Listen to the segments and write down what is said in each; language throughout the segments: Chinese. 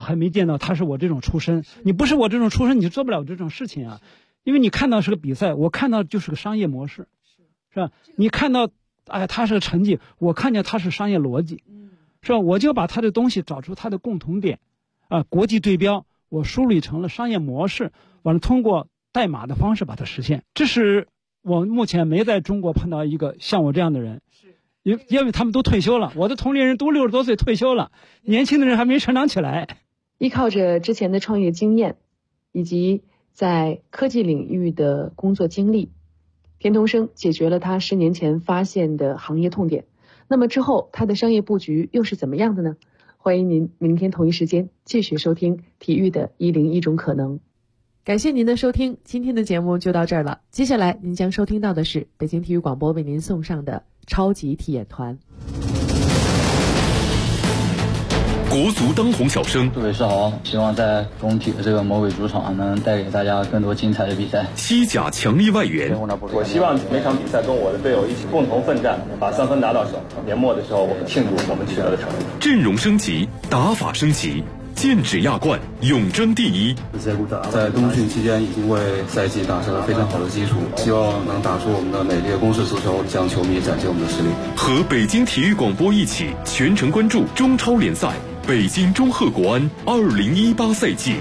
还没见到他是我这种出身。你不是我这种出身，你就做不了这种事情啊。因为你看到是个比赛，我看到就是个商业模式，是吧？你看到，哎，他是个成绩，我看见他是商业逻辑，是吧？我就把他的东西找出他的共同点，国际对标，我梳理成了商业模式，完了通过代码的方式把它实现。这是我目前没在中国碰到一个像我这样的人，因为他们都退休了，我的同龄人都60多岁退休了，年轻的人还没成长起来。 依靠着之前的创业经验，以及在科技领域的工作经历，田同生解决了他10年前发现的行业痛点。那么之后他的商业布局又是怎么样的呢？欢迎您明天同一时间继续收听体育的101种可能。感谢您的收听，今天的节目就到这儿了。接下来您将收听到的是北京体育广播为您送上的超级体验团。 国足当红小生， 杜伟是好，希望在工体的这个魔鬼主场能带给大家更多精彩的比赛。 西甲强力外援， 我希望每场比赛跟我的队友一起共同奋战，把3分拿到手。年末的时候，我们庆祝我们取得的成绩。 阵容升级，打法升级，剑指亚冠，永争第一。 在冬训期间已经为赛季打下了非常好的基础，希望能打出我们的美丽的攻势足球，向球迷展现我们的实力。 和北京体育广播一起全程关注中超联赛北京中赫国安2018赛季。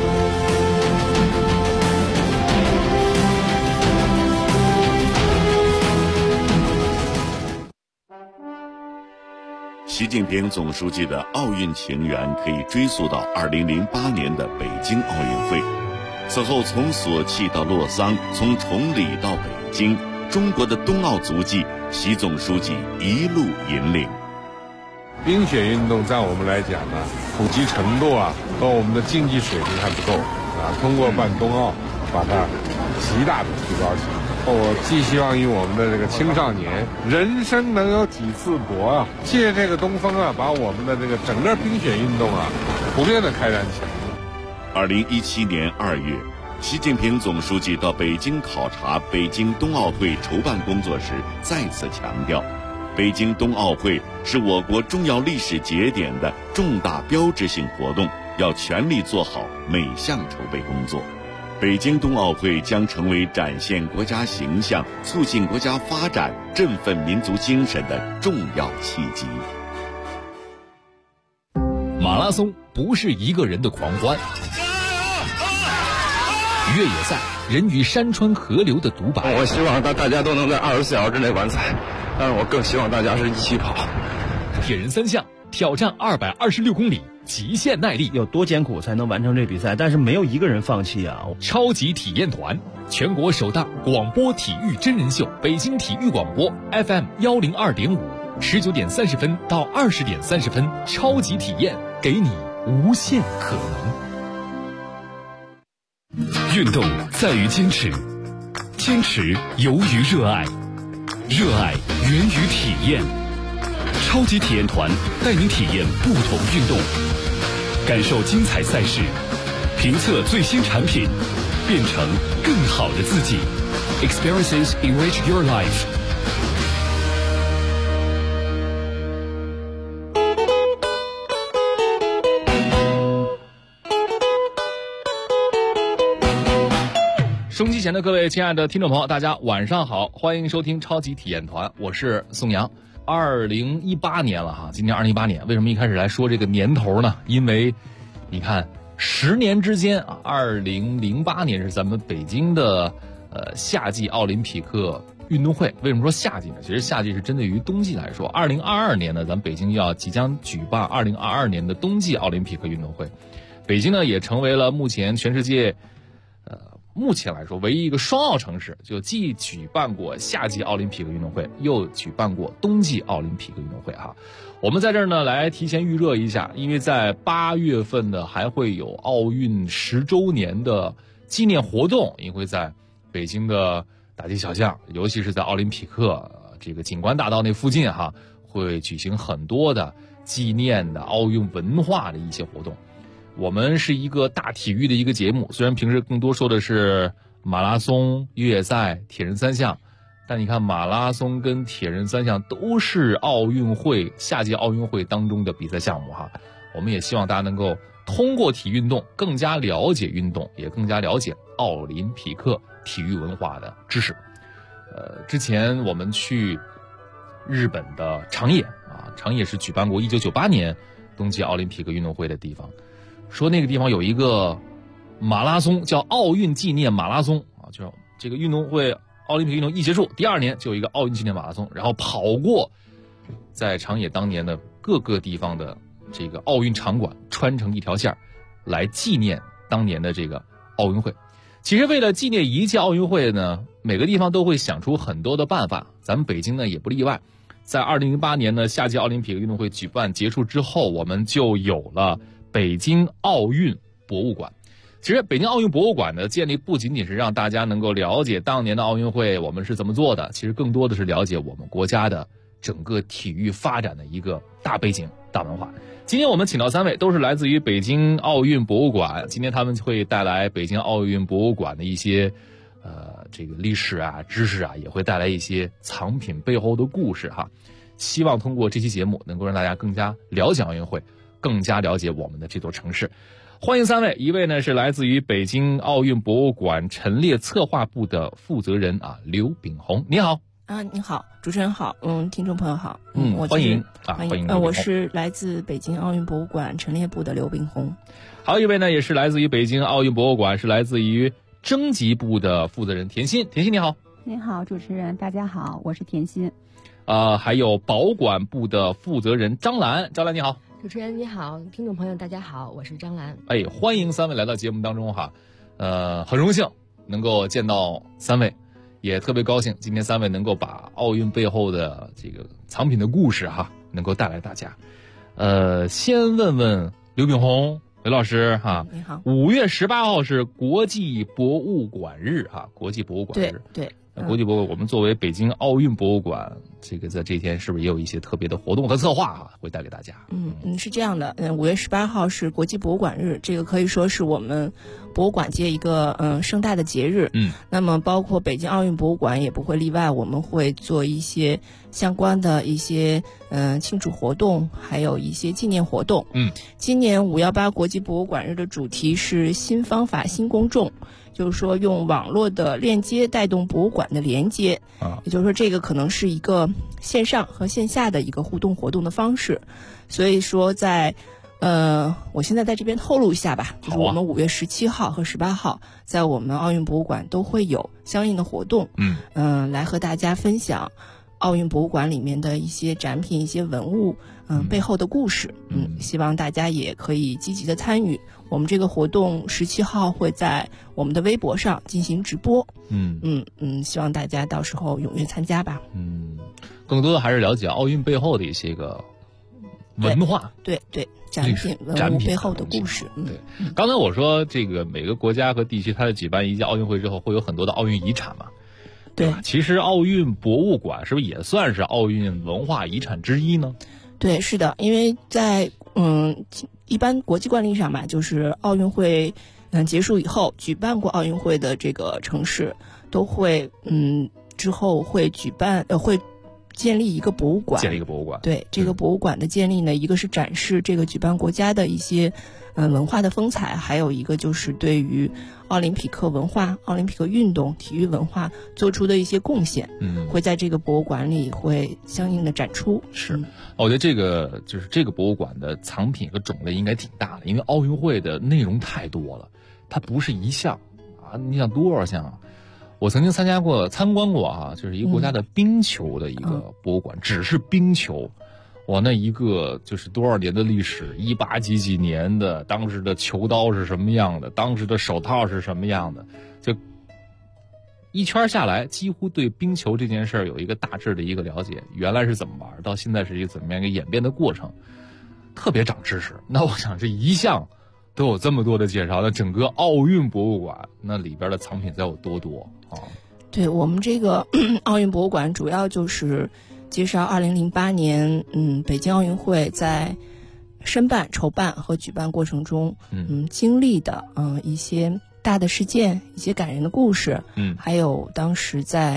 习近平总书记的奥运情缘可以追溯到2008年的北京奥运会。此后从索契到洛桑，从崇礼到北京，中国的冬奥足迹，习总书记一路引领。 冰雪运动在我们来讲呢，普及程度和我们的竞技水平还不够通过办冬奥，把它极大的提高起来。我寄希望于我们的这个青少年，人生能有几次搏借这个东风把我们的这个整个冰雪运动普遍的开展起来。 2017年2月，习近平总书记到北京考察北京冬奥会筹办工作时，再次强调，北京冬奥会是我国重要历史节点的重大标志性活动，要全力做好每项筹备工作。北京冬奥会将成为展现国家形象、促进国家发展、振奋民族精神的重要契机。 马拉松不是一个人的狂欢，越野赛人与山川河流的独白。 我希望大家都能在24小时之内完赛，但是我更希望大家是一起跑。 铁人3项挑战226公里，极限耐力， 有多艰苦才能完成这比赛，但是没有一个人放弃啊！ 超级体验团，全国首档广播体育真人秀，北京体育广播 FM 102.5，19点30分到20点30分，超级体验，给你无限可能。 运动在于坚持，坚持由于热爱，热爱源于体验。超级体验团带您体验不同运动，感受精彩赛事，评测最新产品，变成更好的自己。Experiences enrich your life。 收音机前的各位亲爱的听众朋友，大家晚上好，欢迎收听超级体验团，我是宋阳。2018年了哈，今年2018年，为什么一开始来说这个年头呢？因为你看10年之间2008年是咱们北京的夏季奥林匹克运动会。为什么说夏季呢？其实夏季是针对于冬季来说。2022年呢，咱们北京即将举办2022年的冬季奥林匹克运动会。北京呢也成为了目前全世界目前来说唯一一个双奥城市，就既举办过夏季奥林匹克运动会，又举办过冬季奥林匹克运动会哈。我们在这儿呢来提前预热一下，因为在8月份呢还会有奥运10周年的纪念活动，也会在北京的大街小巷，尤其是在奥林匹克这个景观大道那附近哈，会举行很多的纪念的奥运文化的一些活动。我们是一个大体育的一个节目，虽然平时更多说的是马拉松、越野赛、铁人3项，但你看马拉松跟铁人3项都是奥运会夏季奥运会当中的比赛项目哈。我们也希望大家能够通过体育运动更加了解运动，也更加了解奥林匹克体育文化的知识。之前我们去日本的长野啊，长野是举办过1998年冬季奥林匹克运动会的地方，说那个地方有一个马拉松叫奥运纪念马拉松啊，就是这个运动会奥林匹克运动一结束，第2年就有一个奥运纪念马拉松，然后跑过在长野当年的各个地方的这个奥运场馆，穿成一条线来纪念当年的这个奥运会。其实为了纪念一届奥运会呢，每个地方都会想出很多的办法，咱们北京呢也不例外。在2008年呢夏季奥林匹克运动会举办结束之后，我们就有了北京奥运博物馆。其实北京奥运博物馆的建立不仅仅是让大家能够了解当年的奥运会我们是怎么做的，其实更多的是了解我们国家的整个体育发展的一个大背景、大文化。今天我们请到3位都是来自于北京奥运博物馆，今天他们会带来北京奥运博物馆的一些这个历史啊、知识啊，也会带来一些藏品背后的故事哈。希望通过这期节目能够让大家更加了解奥运会，更加了解我们的这座城市。欢迎3位，一位呢是来自于北京奥运博物馆陈列策划部的负责人啊，刘炳宏，你好。 你好，主持人好，听众朋友好， 欢迎欢迎。 我是来自北京奥运博物馆陈列部的刘炳宏。 还有一位呢，也是来自于北京奥运博物馆，是来自于征集部的负责人田心。田心你好。 你好，主持人，大家好，我是田心。 还有保管部的负责人张兰，张兰你好。 主持人你好，听众朋友大家好，我是张兰。 欢迎3位来到节目当中哈，很荣幸能够见到3位。也特别高兴，今天3位能够把奥运背后的这个藏品的故事哈，能够带来大家。先问问刘炳宏刘老师哈， 你好。 5月18号是国际博物馆日哈，国际博物馆日。 对。 国际博物馆，我们作为北京奥运博物馆，这个在这天是不是也有一些特别的活动和策划啊，会带给大家？ 是这样的，5月18号是国际博物馆日，这个可以说是我们博物馆界一个盛大的节日。那么包括北京奥运博物馆也不会例外，我们会做一些相关的一些庆祝活动，还有一些纪念活动。今年518国际博物馆日的主题是新方法新公众。就是说用网络的链接带动博物馆的连接，也就是说这个可能是一个线上和线下的一个互动活动的方式。所以说在我现在在这边透露一下吧，就是我们5月17号和18号在我们奥运博物馆都会有相应的活动，来和大家分享奥运博物馆里面的一些展品、一些文物，背后的故事。希望大家也可以积极的参与。我们这个活动17号会在我们的微博上进行直播。希望大家到时候踊跃参加吧。 更多的还是了解奥运背后的一些个文化， 对，展品、文物背后的故事。 刚才我说这个每个国家和地区，它在举办一届奥运会之后，会有很多的奥运遗产嘛。对吧？其实奥运博物馆是不是也算是奥运文化遗产之一呢？ 对，是的，因为在一般国际惯例上吧，就是奥运会结束以后，举办过奥运会的这个城市都会之后会会建立一个博物馆。对，这个博物馆的建立呢，一个是展示这个举办国家的一些文化的风采，还有一个就是对于奥林匹克文化、奥林匹克运动、体育文化做出的一些贡献，会在这个博物馆里会相应的展出。 是，我觉得这个就是这个博物馆的藏品和种类应该挺大的，因为奥运会的内容太多了，它不是一项啊，你想多少项啊？我曾经参观过啊，就是一个国家的冰球的一个博物馆，只是冰球。哇，那一个就是多少年的历史，18几年的，当时的球刀是什么样的，当时的手套是什么样的，就一圈下来，几乎对冰球这件事儿有一个大致的一个了解，原来是怎么玩，到现在是一个怎么样一个演变的过程，特别长知识。那我想这一项都有这么多的介绍，那整个奥运博物馆那里边的藏品才有多啊？ 对，我们这个奥运博物馆主要就是介绍2008年北京奥运会在申办、筹办和举办过程中经历的一些大的事件、一些感人的故事，还有当时在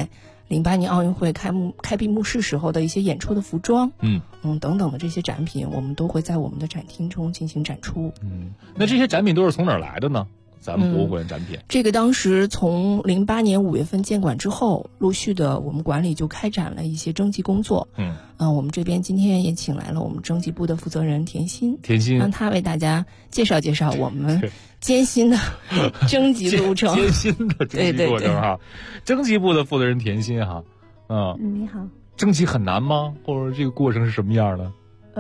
08年奥运会开闭幕式时候的一些演出的服装，等等的这些展品，我们都会在我们的展厅中进行展出。 那这些展品都是从哪儿来的呢？咱们博物馆展品， 这个当时从08年5月份建馆之后，陆续的我们馆里就开展了一些征集工作。我们这边今天也请来了我们征集部的负责人田心，让他为大家介绍介绍我们艰辛的征集路程。 艰辛的征集过程哈，征集部的负责人田心哈， 你好。 征集很难吗？或者这个过程是什么样的？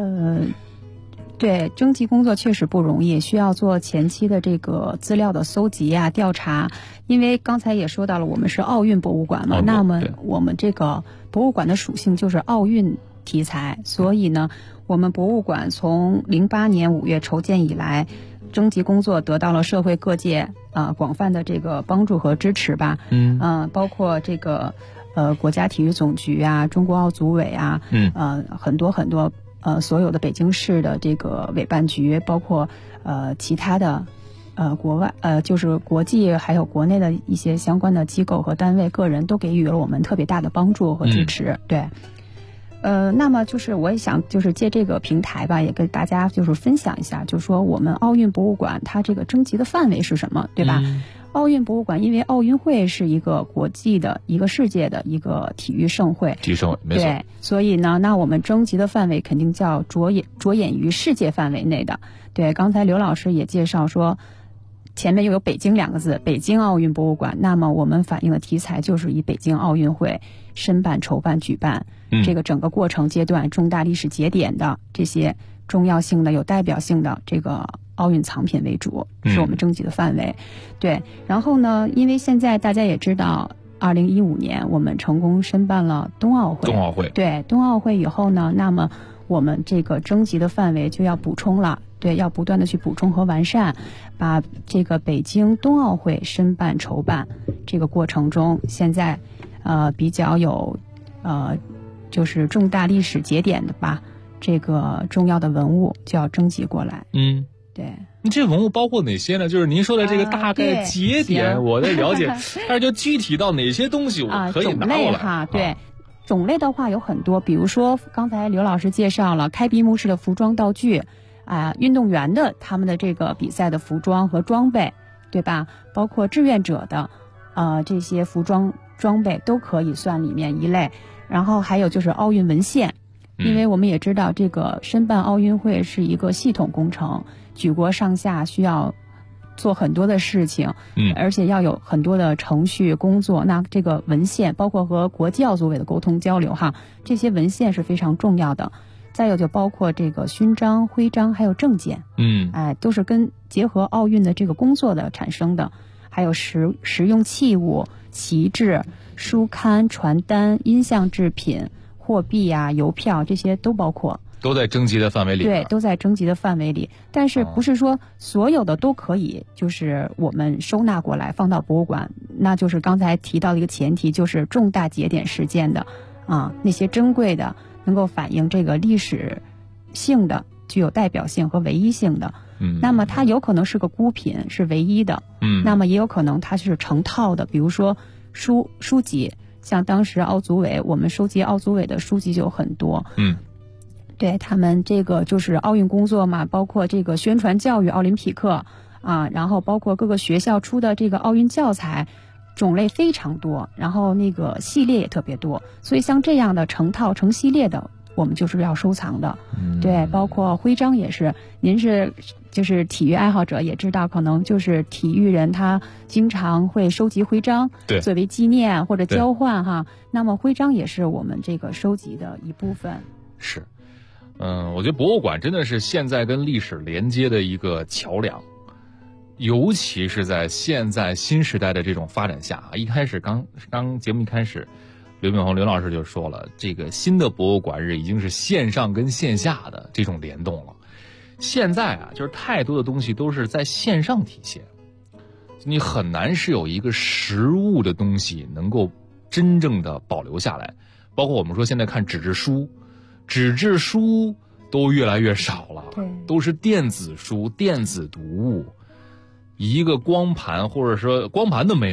对，征集工作确实不容易，需要做前期的这个资料的搜集啊、调查。因为刚才也说到了，我们是奥运博物馆嘛，那么我们这个博物馆的属性就是奥运题材，所以呢，我们博物馆从08年5月筹建以来，征集工作得到了社会各界广泛的这个帮助和支持吧。包括这个国家体育总局啊、中国奥组委啊，很多所有的北京市的这个委办局，包括其他的国外就是国际还有国内的一些相关的机构和单位、个人都给予了我们特别大的帮助和支持。对，那么就是我也想就是借这个平台吧，也跟大家就是分享一下，就是说我们奥运博物馆它这个征集的范围是什么，对吧？奥运博物馆因为奥运会是一个国际的一个世界的一个体育盛会， 没错。 对，所以呢，那我们征集的范围肯定叫着眼于世界范围内的。对，刚才刘老师也介绍说，前面又有北京2个字，北京奥运博物馆，那么我们反映的题材就是以北京奥运会申办、筹办、举办这个整个过程阶段重大历史节点的这些重要性的、有代表性的这个奥运藏品为主，是我们征集的范围。对，然后呢，因为现在大家也知道，2015年我们成功申办了冬奥会。对，冬奥会以后呢，那么我们这个征集的范围就要补充了。对，要不断的去补充和完善，把这个北京冬奥会申办筹办这个过程中，现在比较有就是重大历史节点的吧，这个重要的文物就要征集过来。对。 这文物包括哪些呢？就是您说的这个大概节点，我的了解，但是就具体到哪些东西我可以拿过来？ 对。种类的话有很多，比如说刚才刘老师介绍了开闭幕式的服装道具。运动员的他们的这个比赛的服装和装备，对吧？包括志愿者的这些服装装备都可以算里面一类。然后还有就是奥运文献，因为我们也知道这个申办奥运会是一个系统工程，举国上下需要做很多的事情，而且要有很多的程序工作。那这个文献包括和国际奥组委的沟通交流这些文献是非常重要的。再有就包括这个勋章、徽章还有证件，都是结合奥运的这个工作的产生的。还有实用器物、旗帜、书刊、传单、音像制品、货币啊、邮票，这些都包括， 都在征集的范围里。 对，都在征集的范围里。但是不是说所有的都可以就是我们收纳过来放到博物馆，那就是刚才提到的一个前提，就是重大节点事件的那些珍贵的能够反映这个历史性的、具有代表性和唯一性的，那么它有可能是个孤品，是唯一的，那么也有可能它是成套的，比如说书籍，像当时奥组委我们收集奥组委的书籍就有很多，对，他们这个就是奥运工作嘛，包括这个宣传教育、奥林匹克然后包括各个学校出的这个奥运教材。种类非常多，然后那个系列也特别多，所以像这样的成套成系列的，我们就是要收藏的。对，包括徽章也是。您就是体育爱好者也知道，可能就是体育人他经常会收集徽章，作为纪念或者交换那么徽章也是我们这个收集的一部分。 是，我觉得博物馆真的是现在跟历史连接的一个桥梁。尤其是在现在新时代的这种发展下一开始刚节目一开始，刘炳宏刘老师就说了，这个新的博物馆日已经是线上跟线下的这种联动了。现在就是太多的东西都是在线上体现，你很难是有一个实物的东西能够真正的保留下来。包括我们说现在看纸质书都越来越少了，都是电子书、电子读物。一个光盘或者说光盘都没有了，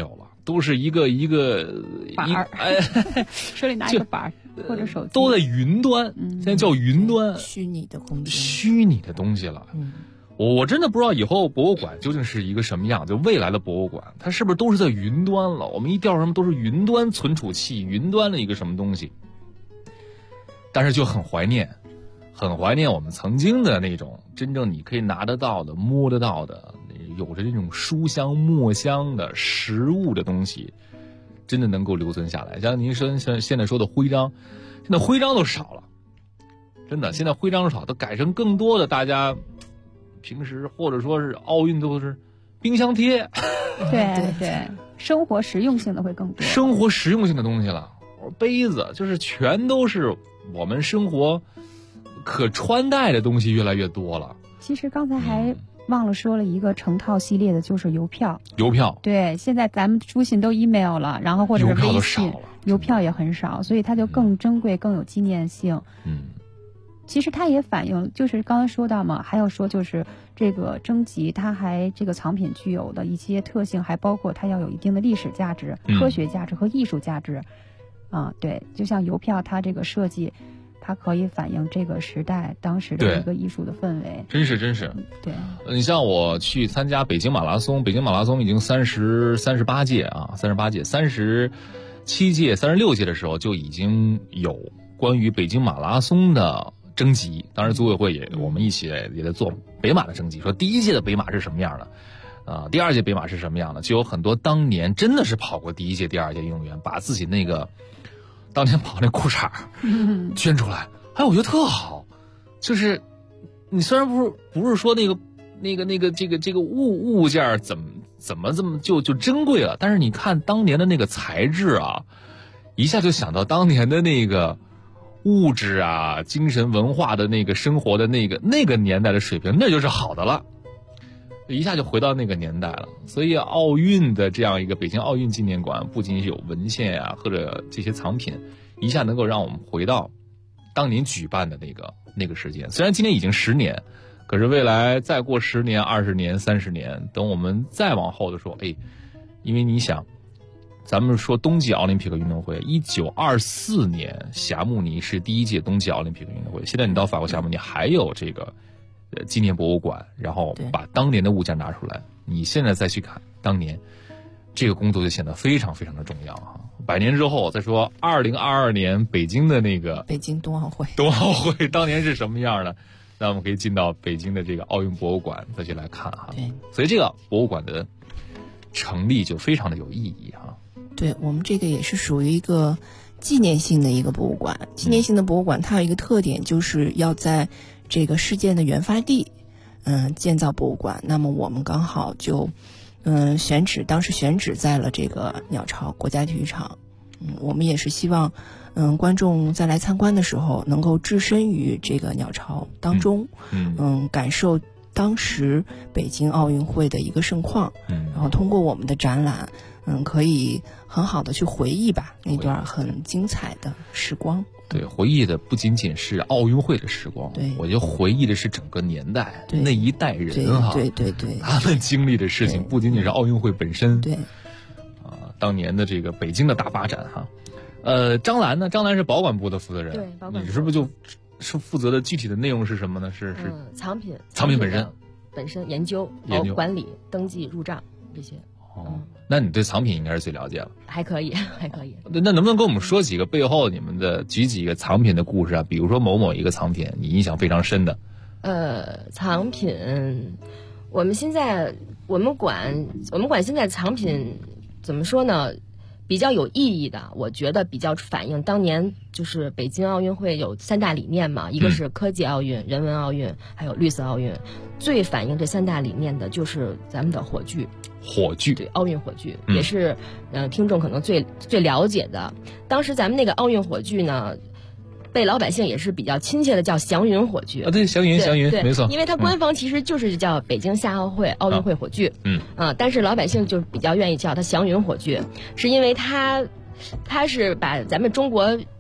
都是一个板儿，手里拿一个板儿或者手机， 都在云端，现在叫云端， 虚拟的空间， 虚拟的东西了。我真的不知道以后博物馆究竟是一个什么样，就未来的博物馆，它是不是都是在云端了？我们一调什么都是云端存储器，云端的一个什么东西。但是就很怀念我们曾经的那种真正你可以拿得到的、摸得到的，有着那种书香墨香的实物的东西，真的能够留存下来。像您说现在说的徽章，现在徽章都少了，真的，现在徽章少，都改成更多的大家平时或者说是奥运都是冰箱贴， 对，生活实用性的会更多， 生活实用性的东西了，杯子就是全都是我们生活可穿戴的东西越来越多了。 其实刚才还忘了说了一个成套系列的，就是邮票。对，现在咱们书信都 email 了，然后或者是微信，邮票也很少，所以它就更珍贵，更有纪念性。其实它也反映，就是刚才说到嘛，还有说就是这个征集，它还这个藏品具有的一些特性，还包括它要有一定的历史价值、科学价值和艺术价值。对，就像邮票，它这个设计，它可以反映这个时代当时的一个艺术的氛围。 真是。 对， 你像我去参加北京马拉松，已经38届啊，38届，37届、36届的时候就已经有关于北京马拉松的征集，当然组委会我们一起也在做北马的征集，说第一届的北马是什么样的，第二届北马是什么样的，就有很多当年真的是跑过第一届、第二届运动员，把自己那个当年跑那裤衩捐出来，我觉得特好，就是你虽然不是说这个物件怎么这么就珍贵了，但是你看当年的那个材质啊，一下就想到当年的那个物质啊、精神文化的那个生活的那个年代的水平，那就是好的了，一下就回到那个年代了。所以奥运的这样一个北京奥运纪念馆，不仅是有文献啊或者这些藏品，一下能够让我们回到当年举办的那个时间。虽然今年已经10年，可是未来再过10年、20年、30年，等我们再往后的时候，因为你想，咱们说冬季奥林匹克运动会，1924年霞慕尼是第一届冬季奥林匹克运动会。现在你到法国霞慕尼还有这个纪念博物馆，然后把当年的物件拿出来，你现在再去看当年，这个工作就显得非常非常的重要哈。100年之后再说2022年北京的那个北京冬奥会当年是什么样的，那我们可以进到北京的这个奥运博物馆再去来看哈。所以这个博物馆的成立就非常的有意义哈。 对，我们这个也是属于一个纪念性的一个博物馆。纪念性的博物馆它有一个特点，就是要在这个事件的原发地建造博物馆。那么我们刚好就当时选址在了这个鸟巢国家体育场。我们也是希望观众在来参观的时候能够置身于这个鸟巢当中，感受当时北京奥运会的一个盛况，然后通过我们的展览可以很好的去回忆吧那段很精彩的时光。 对，回忆的不仅仅是奥运会的时光，对，我就回忆的是整个年代那一代人哈， 对， 他们经历的事情不仅仅是奥运会本身，对，当年的这个北京的大发展哈。张兰呢？张兰是保管部的负责人， 对，保管部你是不是就是负责的具体的内容是什么呢？是藏品本身研究、管理、登记、入账这些。 那你对藏品应该是最了解了。 还可以。 那能不能跟我们说几个背后你们的举几个藏品的故事啊？比如说某一个藏品你印象非常深的。 藏品，我们馆现在藏品怎么说呢？比较有意义的，我觉得比较反映当年就是北京奥运会有3大理念嘛，一个是科技奥运、人文奥运，还有绿色奥运。最反映这3大理念的就是咱们的火炬，对，奥运火炬也是听众可能最了解的。当时咱们那个奥运火炬呢，被老百姓也是比较亲切的叫祥云火炬对，祥云没错， 因为它官方其实就是叫北京夏奥会奥运会火炬，但是老百姓就比较愿意叫它祥云火炬，是因为它是把咱们中国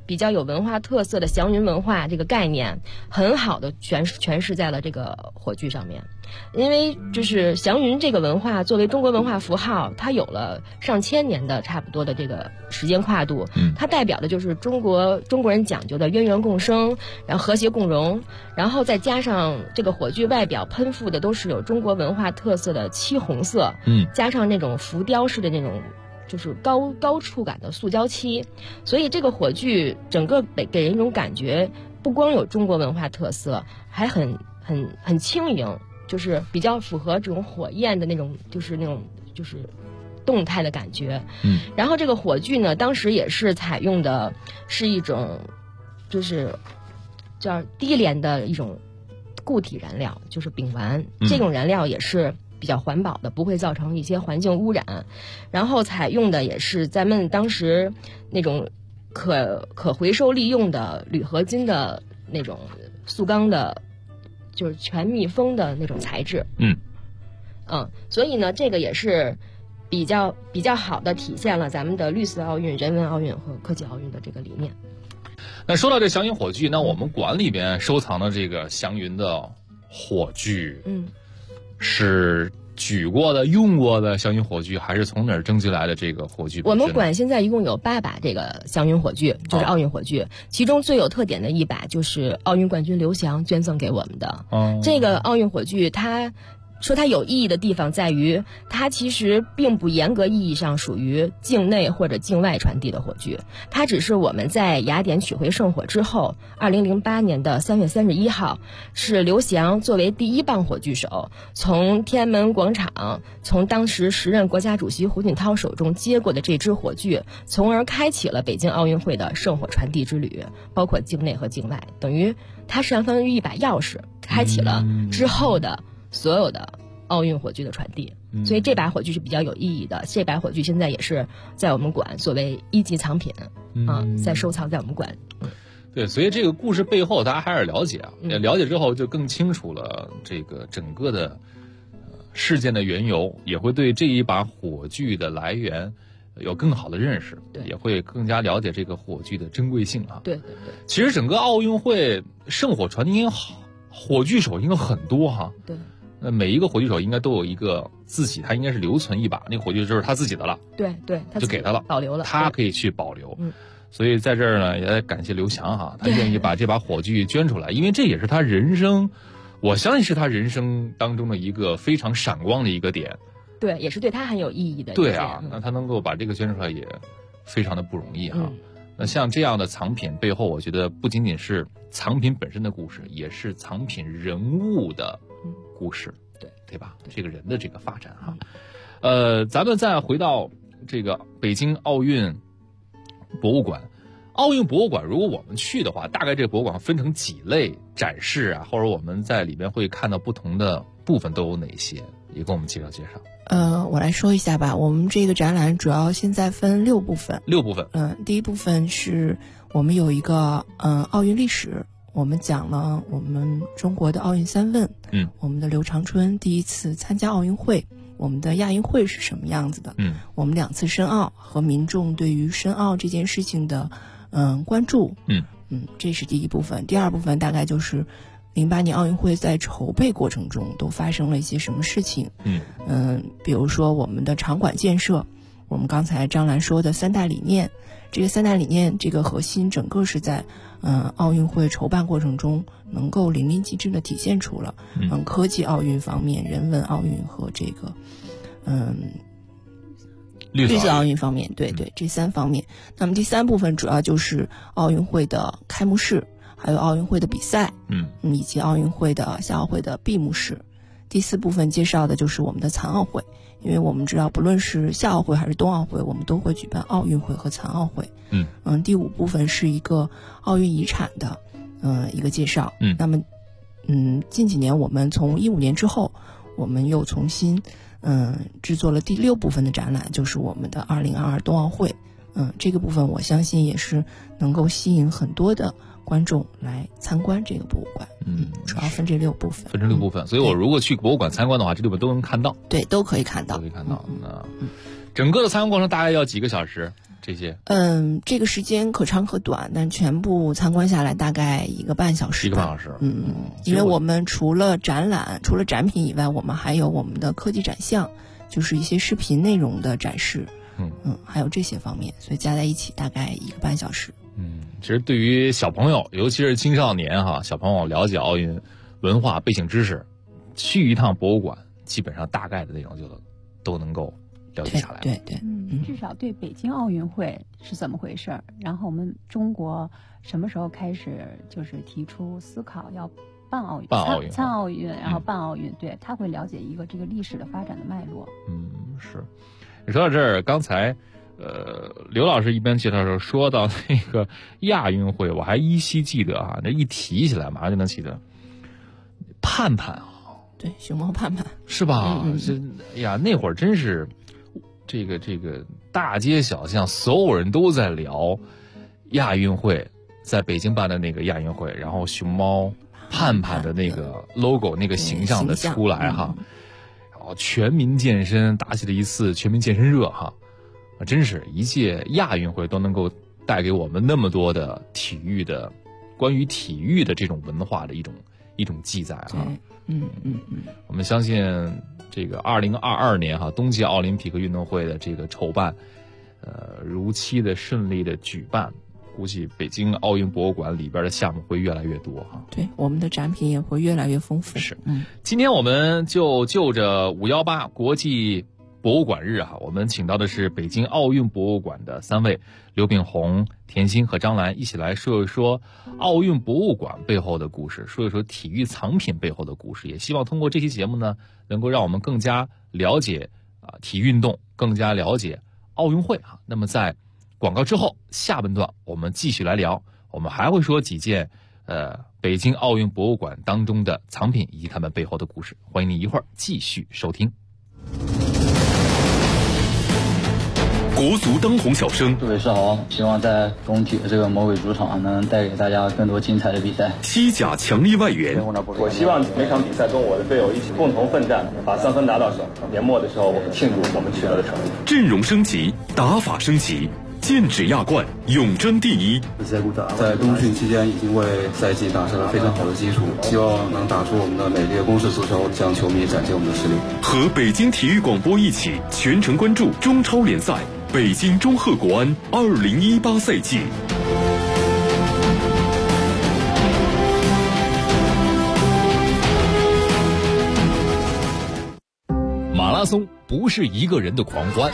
比较有文化特色的祥云文化这个概念，很好的诠释在了这个火炬上面。因为就是祥云这个文化作为中国文化符号，它有了上千年的差不多的这个时间跨度，它代表的就是中国人讲究的渊源共生，然后和谐共荣，然后再加上这个火炬外表喷覆的都是有中国文化特色的漆红色，加上那种浮雕式的那种就是高触感的塑胶漆，所以这个火炬整个给人一种感觉，不光有中国文化特色，还很轻盈，就是比较符合这种火焰的那种就是动态的感觉。然后这个火炬呢，当时也是采用的是一种就是叫低廉的一种固体燃料，就是丙烷，这种燃料也是比较环保的，不会造成一些环境污染。然后采用的也是咱们当时那种可回收利用的铝合金的那种塑钢的，就是全密封的那种材质。所以呢，这个也是比较好的体现了咱们的绿色奥运、人文奥运和科技奥运的这个理念。 那说到这祥云火炬，那我们馆里边收藏的这个祥云的火炬，是举过的、用过的祥云火炬，还是从哪儿征集来的这个火炬？ 我们馆现在一共有8把这个祥云火炬，就是奥运火炬，其中最有特点的一把就是奥运冠军刘翔捐赠给我们的。这个奥运火炬，它说它有意义的地方在于，它其实并不严格意义上属于境内或者境外传递的火炬，它只是我们在雅典取回圣火之后，2008年的3月31号，是刘翔作为第1棒火炬手，从天安门广场从当时时任国家主席胡锦涛手中接过的这支火炬，从而开启了北京奥运会的圣火传递之旅，包括境内和境外，等于它是相当于一把钥匙，开启了之后的所有的奥运火炬的传递。所以这把火炬是比较有意义的，这把火炬现在也是在我们馆作为1级藏品在收藏在我们馆。 对，所以这个故事背后大家还是了解了解之后就更清楚了这个整个的事件的缘由，也会对这一把火炬的来源有更好的认识，也会更加了解这个火炬的珍贵性啊。 对， 其实整个奥运会圣火传递火炬手应该很多哈。 对， 那每一个火炬手应该都有一个自己，他应该是留存一把，那个火炬就是他自己的了。 对，他就给他了， 保留了， 他可以去保留。所以在这儿呢，也感谢刘翔哈，他愿意把这把火炬捐出来，因为这也是他人生，我相信是他人生当中的一个非常闪光的一个点。 对，也是对他很有意义的。 对啊，那他能够把这个捐出来也非常的不容易哈。那像这样的藏品背后，我觉得不仅仅是藏品本身的故事，也是藏品人物的故事，对吧？这个人的这个发展哈。咱们再回到这个北京奥运博物馆。奥运博物馆如果我们去的话，大概这个博物馆分成几类展示啊，或者我们在里边会看到不同的部分都有哪些，也跟我们介绍介绍。 我来说一下吧。我们这个展览主要现在分6部分。第一部分是我们有一个奥运历史，我们讲了我们中国的奥运3问，我们的刘长春第1次参加奥运会，我们的亚运会是什么样子的，我们2次申奥和民众对于申奥这件事情的关注，这是第一部分。第二部分大概就是08年奥运会在筹备过程中都发生了一些什么事情，比如说我们的场馆建设，我们刚才张兰说的3大理念，这个3大理念这个核心整个是在奥运会筹办过程中能够淋漓尽致的体现出了科技奥运方面、人文奥运和这个绿色奥运方面，对，这3方面。那么第3部分主要就是奥运会的开幕式，还有奥运会的比赛，以及奥运会的夏奥会的闭幕式。第4部分介绍的就是我们的残奥会，因为我们知道不论是夏奥会还是冬奥会，我们都会举办奥运会和残奥会。第5部分是一个奥运遗产的一个介绍。那么近几年我们从15年之后，我们又重新制作了第6部分的展览，就是我们的2022冬奥会。这个部分我相信也是能够吸引很多的观众来参观这个博物馆。主要分这6部分。 分成6部分，所以我如果去博物馆参观的话，这里边都能看到。 对，都可以看到。 整个的参观过程大概要几个小时？ 这些？ 这个时间可长可短，但全部参观下来大概1个半小时。 1个半小时。 因为我们除了展览、除了展品以外，我们还有我们的科技展项，就是一些视频内容的展示。还有这些方面，所以加在一起大概1个半小时。 其实对于小朋友，尤其是青少年小朋友了解奥运文化背景知识，去一趟博物馆，基本上大概的内容就都能够了解下来。 对， 至少对北京奥运会是怎么回事儿，然后我们中国什么时候开始就是提出思考要办奥运、参奥运，然后办奥运，对，他会了解一个这个历史的发展的脉络。 是。你说到这儿，刚才刘老师一边介绍的时候说到那个亚运会，我还依稀记得那一提起来马上就能记得盼盼对，熊猫盼盼是吧？那会儿真是这个大街小巷所有人都在聊亚运会，在北京办的那个亚运会，然后熊猫盼盼的那个 logo 那个形象的出来然后全民健身，打起了一次全民健身热真是一届亚运会都能够带给我们那么多的关于体育的这种文化的一种记载我们相信这个2022年冬季奥林匹克运动会的这个筹办如期的顺利的举办，估计北京奥运博物馆里边的项目会越来越多对，我们的展品也会越来越丰富。 是，今天我们就着518国际博物馆日我们请到的是北京奥运博物馆的3位，刘炳宏、田心和张兰，一起来说一说奥运博物馆背后的故事，说一说体育藏品背后的故事。也希望通过这期节目呢，能够让我们更加了解体育运动，更加了解奥运会那么在广告之后，下半段我们继续来聊，我们还会说几件北京奥运博物馆当中的藏品以及他们背后的故事。欢迎你一会儿继续收听。 国足当红小生， 各位是好，希望在工体的这个魔鬼主场能带给大家更多精彩的比赛。 西甲强力外援， 我希望每场比赛跟我的队友一起共同奋战，把3分拿到手。年末的时候，我们庆祝我们取得的成绩。 阵容升级，打法升级，剑指亚冠，永争第一。 在冬训期间已经为赛季打下了非常好的基础，希望能打出我们的美丽攻势足球，向球迷展现我们的实力。 和北京体育广播一起全程关注中超联赛北京中赫国安2018赛季。 马拉松不是一个人的狂欢，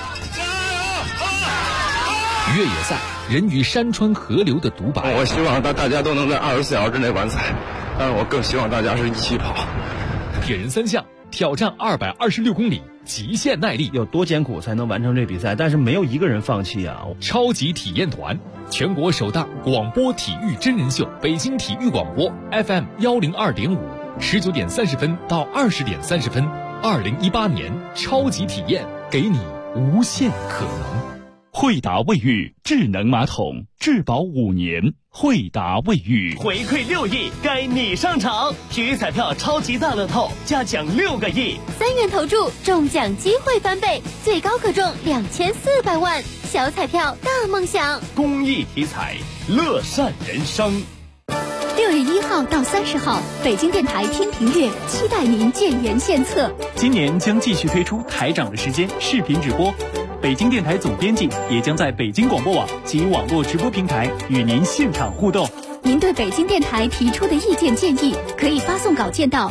越野赛人与山川河流的独白。 我希望大家都能在24小时之内完赛，但是我更希望大家是一起跑。 铁人3项挑战226公里，极限耐力， 有多艰苦才能完成这比赛？但是没有一个人放弃啊！ 超级体验团，全国首档广播体育真人秀，北京体育广播 FM 102.5，19点30分到20点30分，2018年超级体验，给你无限可能。 惠达卫浴智能马桶，质保5年。惠达卫浴回馈6亿，该你上场！体育彩票超级大乐透，加奖6个亿 ，3元投注，中奖机会翻倍，最高可中2400万。小彩票大梦想， 公益体彩，乐善人生。 6月1号到30号，北京电台听评乐，期待您建言献策。 今年将继续推出台长的时间视频直播，北京电台总编辑也将在北京广播网及网络直播平台与您现场互动。 您对北京电台提出的意见建议，可以发送稿件到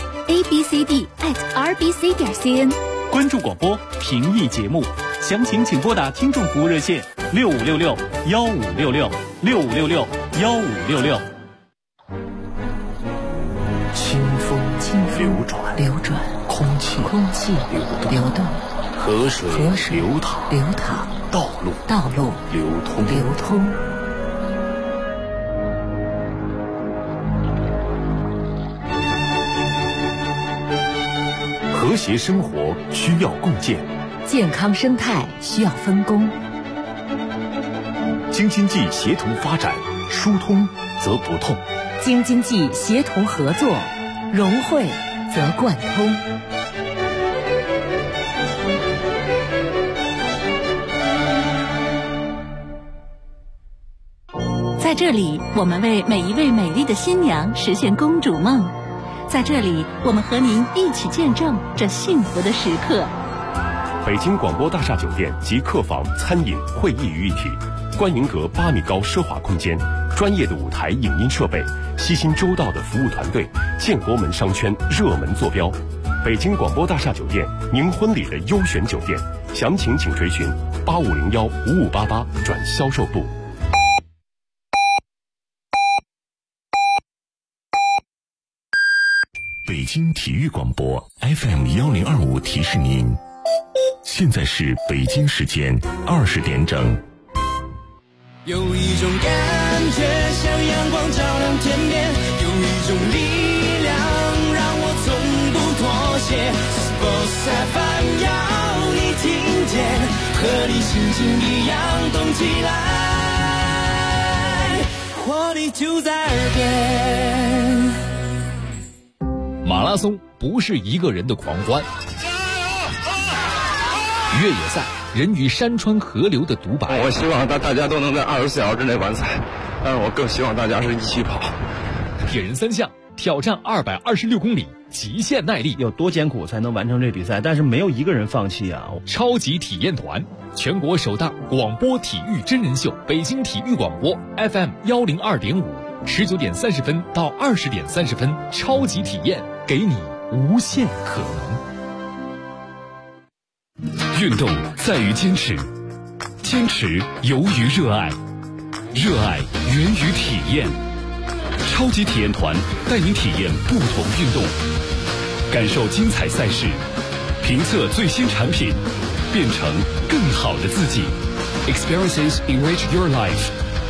abcd@rbc.cn。 关注广播，评议节目，详情请拨打听众服务热线6566-1566，6566-1566。 清风流转，空气流动，河水流淌，道路流通。 和谐生活需要共建， 健康生态需要分工。 京津冀协同发展，疏通则不痛； 京津冀协同合作，融汇则贯通。 在这里，我们为每一位美丽的新娘实现公主梦。在这里，我们和您一起见证这幸福的时刻。 北京广播大厦酒店集客房、餐饮、会议于一体，观迎阁8米高奢华空间，专业的舞台影音设备，悉心周到的服务团队，建国门商圈热门坐标。北京广播大厦酒店，您婚礼的优选酒店，详情请垂询85015588转销售部。 北京体育广播 FM 1025提示您，现在是北京时间20点整。 有一种感觉像阳光照亮天边，有一种力量让我从不妥协。Sports FM 要你听见，和你心情一样动起来，活力就在耳边。 马拉松不是一个人的狂欢，越野赛人与山川河流的独白。 我希望大家都能在24小时之内完赛，但是我更希望大家是一起跑。 铁人3项挑战226公里，极限耐力， 有多艰苦才能完成这比赛？但是没有一个人放弃啊！ 超级体验团，全国首档广播体育真人秀，北京体育广播 FM 102.5，19点30分到20点30分，超级体验，给你无限可能。运动在于坚持，坚持由于热爱，热爱源于体验。超级体验团带您体验不同运动，感受精彩赛事，评测最新产品，变成更好的自己。Experiences enrich your life。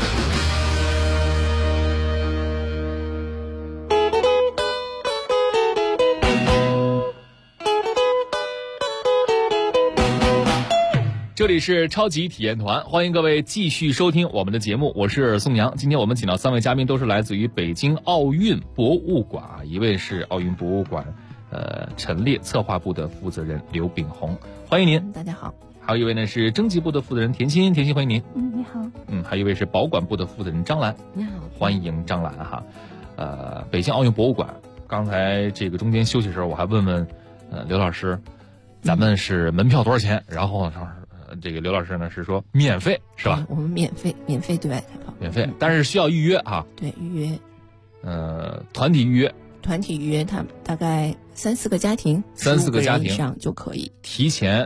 这里是超级体验团，欢迎各位继续收听我们的节目，我是宋阳。今天我们请到3位嘉宾，都是来自于北京奥运博物馆，一位是奥运博物馆陈列策划部的负责人刘炳红，欢迎您。 大家好。 还有一位呢是征集部的负责人田心，田心欢迎您。 你好。 还有一位是保管部的负责人张兰， 你好， 欢迎张兰哈。北京奥运博物馆，刚才这个中间休息的时候，我还问问刘老师，咱们是门票多少钱？然后这个刘老师呢是说免费是吧？ 我们免费对外开放， 免费，但是需要预约啊。 对，预约。 团体预约。 团体预约，它大概3-4个家庭 ，3-4个家庭以上就可以。 提前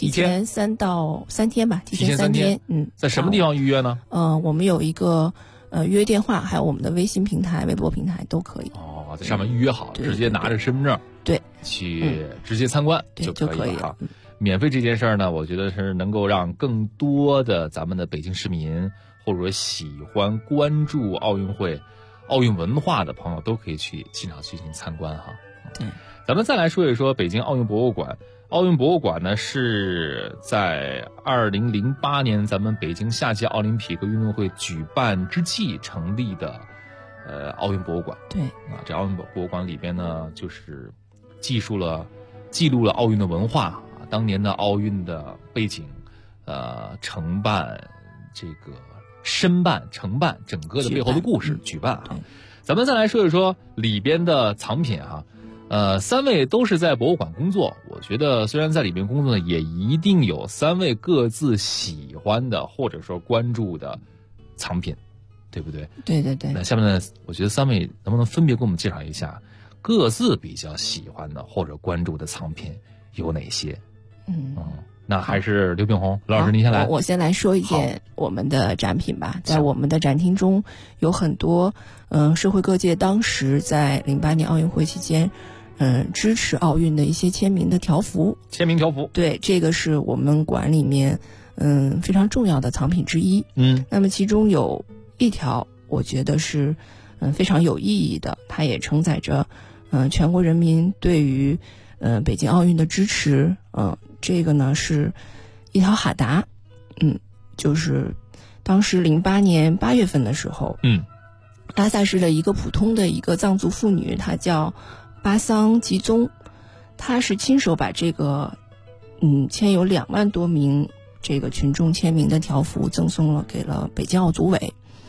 3到3天吧，提前3天。 在什么地方预约呢？ 我们有一个预约电话，还有我们的微信平台、微博平台都可以。 哦，在上面预约好，直接拿着身份证对去直接参观就可以了。免费这件事儿呢，我觉得是能够让更多的咱们的北京市民，或者说喜欢关注奥运会、奥运文化的朋友，都可以去现场去进行参观哈。 对， 咱们再来说一说北京奥运博物馆。奥运博物馆呢是在2008年咱们北京夏季奥林匹克运动会举办之际成立的奥运博物馆。 对啊，这奥运博物馆里边呢，就是记录了奥运的文化。当年的奥运的背景，承办、这个申办、承办整个的背后的故事，举办啊。咱们再来说一说里边的藏品啊。3位都是在博物馆工作，我觉得虽然在里边工作呢，也一定有3位各自喜欢的或者说关注的藏品，对不对？ 对对对。 那下面呢，我觉得3位能不能分别给我们介绍一下各自比较喜欢的或者关注的藏品有哪些？那还是刘炳红刘老师您先来。 我先来说一件我们的展品吧。在我们的展厅中有很多社会各界当时在08年奥运会期间支持奥运的一些签名的条幅。 签名条幅， 对，这个是我们馆里面非常重要的藏品之一。那么其中有一条我觉得是非常有意义的，它也承载着全国人民对于北京奥运的支持。这个呢是一条哈达，就是当时08年8月份的时候，拉萨市的一个普通的一个藏族妇女，她叫巴桑吉宗，她是亲手把这个签有2万多名这个群众签名的条幅赠送了给了北京奥组委。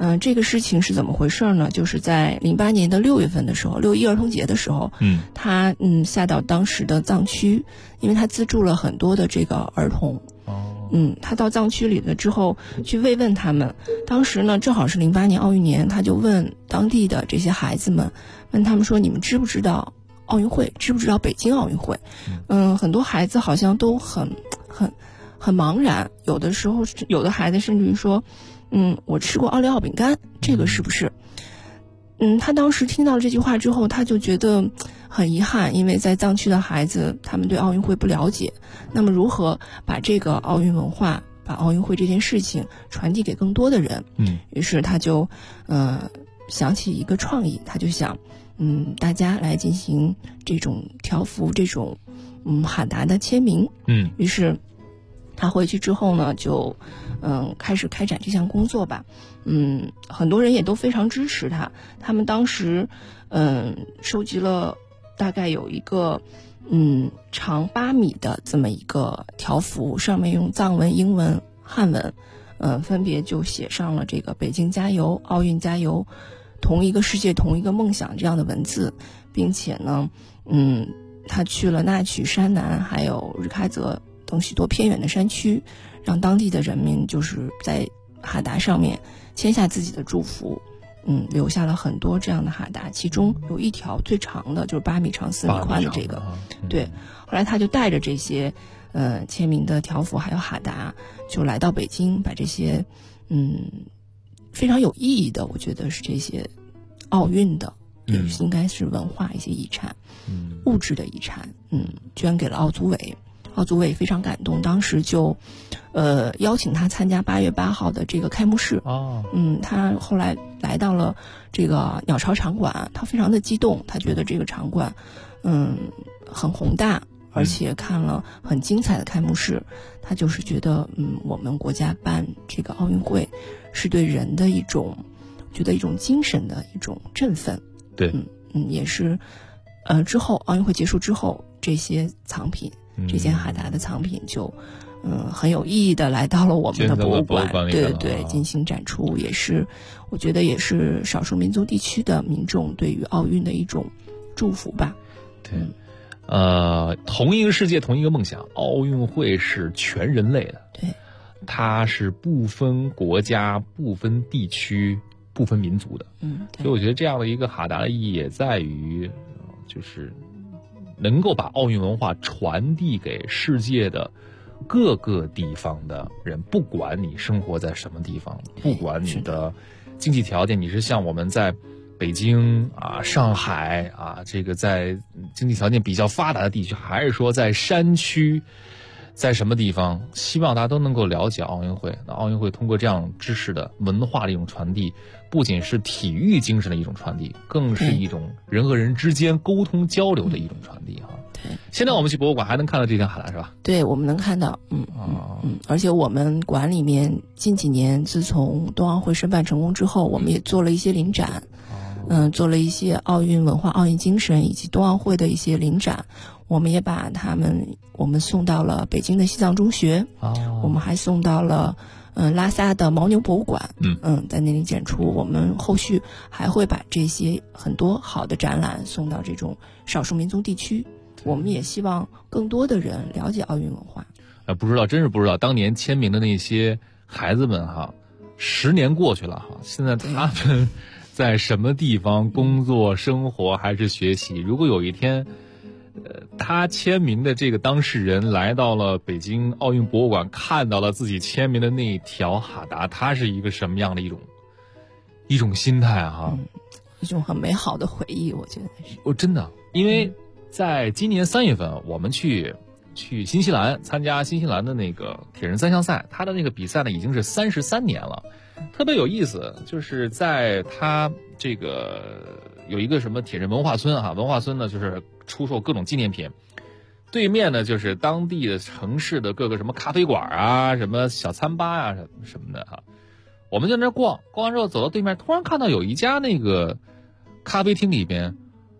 这个事情是怎么回事呢？就是在08年的6月份的时候，6·1儿童节的时候，他下到当时的藏区，因为他资助了很多的这个儿童。他到藏区里了之后去慰问他们，当时呢正好是08年奥运年，他就问当地的这些孩子们，问他们说，你们知不知道奥运会，知不知道北京奥运会？很多孩子好像都很茫然，有的时候有的孩子甚至于说，我吃过奥利奥饼干，这个是不是？他当时听到这句话之后，他就觉得很遗憾，因为在藏区的孩子他们对奥运会不了解，那么如何把这个奥运文化，把奥运会这件事情传递给更多的人？于是他就想起一个创意，他就想大家来进行这种条幅，这种哈达的签名。于是他回去之后呢，就开始开展这项工作吧。很多人也都非常支持他。他们当时收集了大概有一个长8米的这么一个条幅，上面用藏文、英文、汉文分别就写上了这个北京加油、奥运加油、同一个世界同一个梦想这样的文字，并且呢他去了那曲、山南还有日喀则等许多偏远的山区，让当地的人民就是在哈达上面签下自己的祝福，留下了很多这样的哈达，其中有一条最长的，就是8米长4米宽的这个，对。后来他就带着这些签名的条幅还有哈达，就来到北京，把这些非常有意义的，我觉得是这些奥运的，应该是文化一些遗产，物质的遗产，捐给了奥组委。奥组委非常感动，当时就邀请他参加8月8号的这个开幕式。他后来来到了这个鸟巢场馆，他非常的激动，他觉得这个场馆很宏大，而且看了很精彩的开幕式，他就是觉得我们国家办这个奥运会是对人的一种，觉得一种精神的一种振奋。 对， 也是之后奥运会结束之后，这些藏品，这些哈达的藏品就很有意义的来到了我们的博物馆，对，进行展出，也是我觉得也是少数民族地区的民众对于奥运的一种祝福吧。 对，同一个世界同一个梦想，奥运会是全人类的， 对， 它是不分国家、不分地区、不分民族的。所以我觉得这样的一个哈达的意义也在于，就是能够把奥运文化传递给世界的各个地方的人，不管你生活在什么地方，不管你的经济条件，你是像我们在北京啊、上海啊，这个在经济条件比较发达的地区，还是说在山区，在什么地方，希望大家都能够了解奥运会。那奥运会通过这样知识的文化的一种传递，不仅是体育精神的一种传递，更是一种人和人之间沟通交流的一种传递哈。 对， 现在我们去博物馆还能看到这件哈达是吧？ 对，我们能看到，而且我们馆里面近几年自从冬奥会申办成功之后，我们也做了一些临展，做了一些奥运文化、奥运精神以及冬奥会的一些临展。我们也把我们送到了北京的西藏中学，我们还送到了拉萨的牦牛博物馆，在那里展出。我们后续还会把这些很多好的展览送到这种少数民族地区。我们也希望更多的人了解奥运文化。 不知道，真是不知道，当年签名的那些孩子们哈，10年过去了哈，现在他们在什么地方工作、生活还是学习？如果有一天，他签名的这个当事人来到了北京奥运博物馆，看到了自己签名的那一条哈达，他是一个什么样的一种心态哈？ 一种很美好的回忆，我觉得是。 真的，因为在今年3月份，我们去新西兰参加新西兰的那个铁人3项赛，他的那个比赛呢已经是33年了，特别有意思，就是在他这个有一个什么铁人文化村啊，文化村呢就是出售各种纪念品，对面呢就是当地的城市的各个什么咖啡馆啊、什么小餐吧啊什么的哈。我们就在那逛完之后走到对面，突然看到有一家那个咖啡厅里边，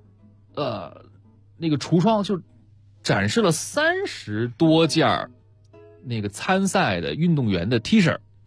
那个橱窗就展示了30多件那个参赛的运动员的 T 恤，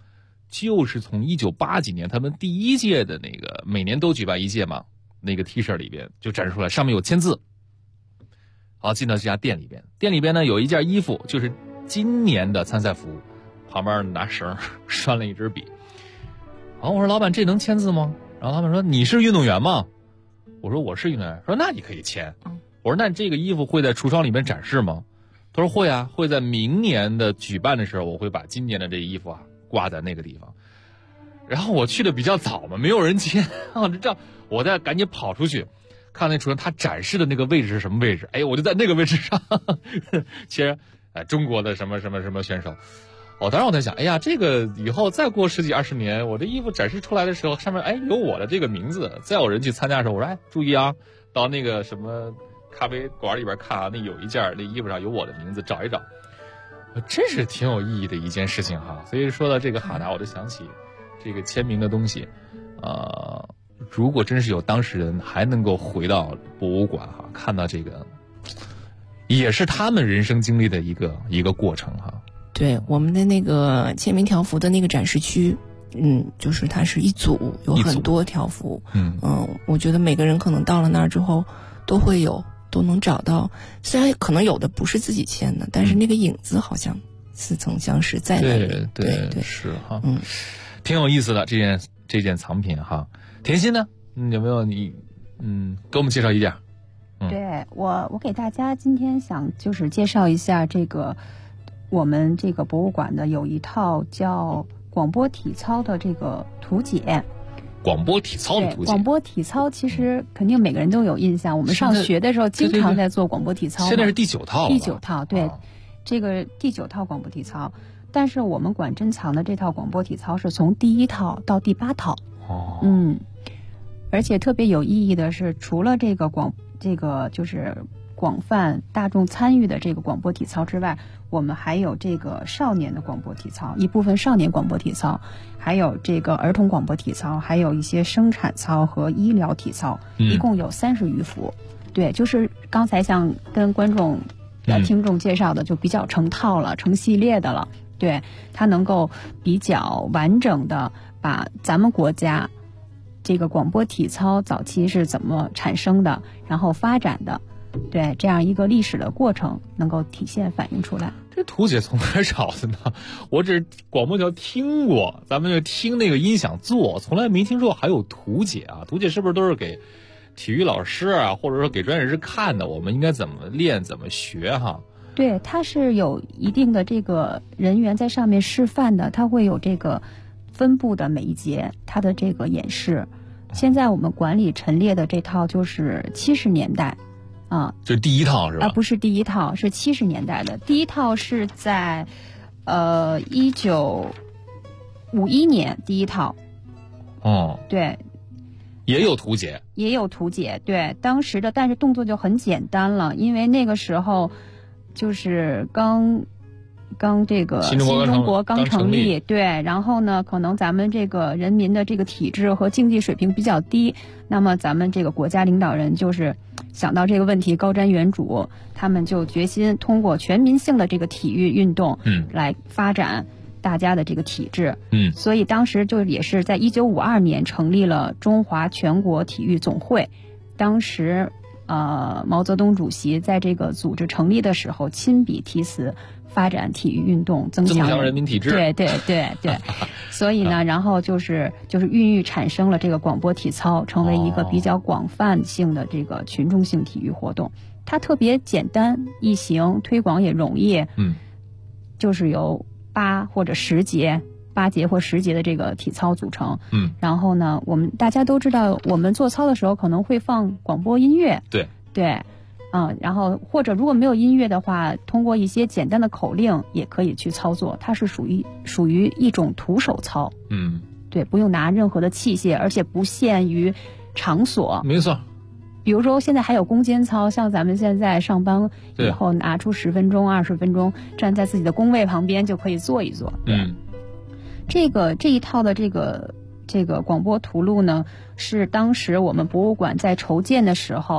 就是从1980几年他们第一届的那个每年都举办一届嘛，那个 T 恤里边就展示出来，上面有签字。好，进到这家店里边，店里边呢有一件衣服，就是今年的参赛服，旁边拿绳拴了一支笔。然后我说老板，这能签字吗？然后老板说你是运动员吗？我说我是运动员。说那你可以签。我说那这个衣服会在橱窗里面展示吗？他说会啊，会在明年的举办的时候，我会把今年的这衣服啊挂在那个地方。然后我去的比较早嘛，没有人签，我再赶紧跑出去看那橱窗他展示的那个位置是什么位置。哎，我就在那个位置上签中国的什么什么什么选手。当然我在想，哎呀，这个以后再过10几20年，我这衣服展示出来的时候，上面有我的这个名字，再有人去参加的时候，我说注意啊，到那个什么咖啡馆里边看啊，那有一件那衣服上有我的名字，找一找，真是挺有意义的一件事情哈。所以说到这个哈达，我就想起这个签名的东西，如果真是有当事人还能够回到博物馆哈，看到这个，也是他们人生经历的一个过程哈。 对，我们的那个签名条幅的那个展示区，就是它是一组，有很多条幅。我觉得每个人可能到了那儿之后都能找到，虽然可能有的不是自己签的，但是那个影子好像似曾相识在那里。对， 是哈，挺有意思的这件藏品哈。甜心呢，有没有你给我们介绍一件？ 对，我给大家今天想就是介绍一下这个。我们这个博物馆的有一套叫广播体操的这个图解。 广播体操的图解。 广播体操其实肯定每个人都有印象，我们上学的时候经常在做广播体操。 现在是第9套了。 第9套，对，这个第9套广播体操。但是我们馆珍藏的这套广播体操是从第1套到第8套。而且特别有意义的是，除了这个就是广泛大众参与的这个广播体操之外，我们还有这个少年的广播体操，一部分少年广播体操，还有这个儿童广播体操，还有一些生产操和医疗体操，一共有30余幅。对，就是刚才像跟观众听众介绍的，就比较成套了，成系列的了。对，它能够比较完整的把咱们国家这个广播体操早期是怎么产生的，然后发展的，对，这样一个历史的过程能够体现反映出来。 这图解从哪儿找的呢？我只是广播条听过，咱们就听那个音响做，从来没听说还有图解啊。图解是不是都是给体育老师啊，或者说给专业人士看的？我们应该怎么练，怎么学哈？ 对，它是有一定的这个人员在上面示范的，它会有这个分布的每一节它的这个演示。现在我们馆里陈列的这套就是70年代这是第1套是吧？ 不是第1套，是70年代的。第1套是在1951年第1套。对， 也有图解。 也有图解，对，当时的，但是动作就很简单了，因为那个时候就是刚这个新中国刚成立，对，然后呢，可能咱们这个人民的这个体制和经济水平比较低，那么咱们这个国家领导人就是想到这个问题，高瞻远瞩，他们就决心通过全民性的这个体育运动，来发展大家的这个体制，所以当时就也是在1952年成立了中华全国体育总会，当时毛泽东主席在这个组织成立的时候亲笔题词，发展体育运动，增强人民体质。 对，所以呢，然后就是孕育产生了这个广播体操，成为一个比较广泛性的这个群众性体育活动。它特别简单易行，推广也容易。就是由8或者10节。8节或10节的这个体操组成，然后呢，我们大家都知道，我们做操的时候可能会放广播音乐， 对， 然后或者如果没有音乐的话，通过一些简单的口令也可以去操作，它是属于一种徒手操，对，不用拿任何的器械，而且不限于场所， 没错。 比如说现在还有攻坚操，像咱们现在上班以后拿出10分钟、20分钟，站在自己的工位旁边就可以做一做，这一套的这个广播图录呢，是当时我们博物馆在筹建的时候，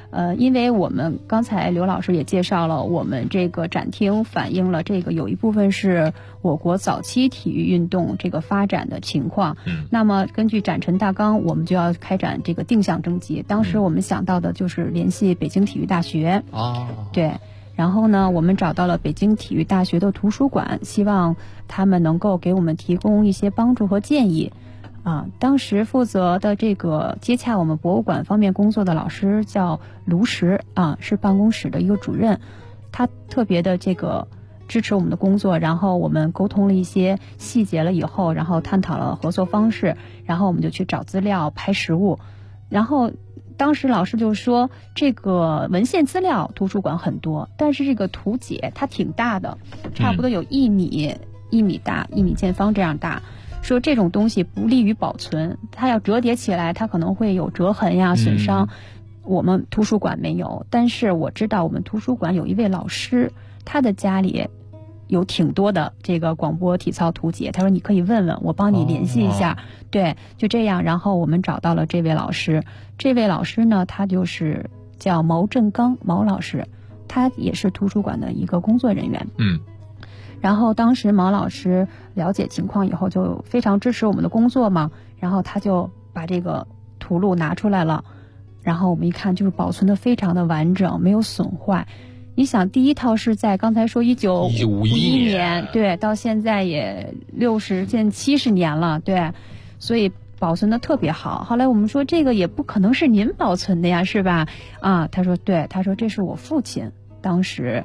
因为我们刚才刘老师也介绍了，我们这个展厅反映了这个有一部分是我国早期体育运动这个发展的情况。那么根据展陈大纲，我们就要开展这个定向征集。当时我们想到的就是联系北京体育大学。对。然后呢，我们找到了北京体育大学的图书馆，希望他们能够给我们提供一些帮助和建议。当时负责的这个接洽我们博物馆方面工作的老师叫卢石是办公室的一个主任，他特别的这个支持我们的工作，然后我们沟通了一些细节了以后，然后探讨了合作方式，然后我们就去找资料拍实物，然后当时老师就说这个文献资料图书馆很多，但是这个图解它挺大的，差不多有1米大，1米见方这样大，说这种东西不利于保存，它要折叠起来它可能会有折痕呀损伤，我们图书馆没有。但是我知道我们图书馆有一位老师，他的家里有挺多的这个广播体操图解，他说你可以问问我，帮你联系一下。对，就这样，然后我们找到了这位老师。这位老师呢，他就是叫毛振刚毛老师，他也是图书馆的一个工作人员。然后当时毛老师了解情况以后，就非常支持我们的工作嘛，然后他就把这个图录拿出来了，然后我们一看就是保存的非常的完整，没有损坏。你想第一套是在刚才说1951年，对，到现在也60近70年了，对，所以保存的特别好。后来我们说这个也不可能是您保存的呀，是吧？他说对，他说这是我父亲当时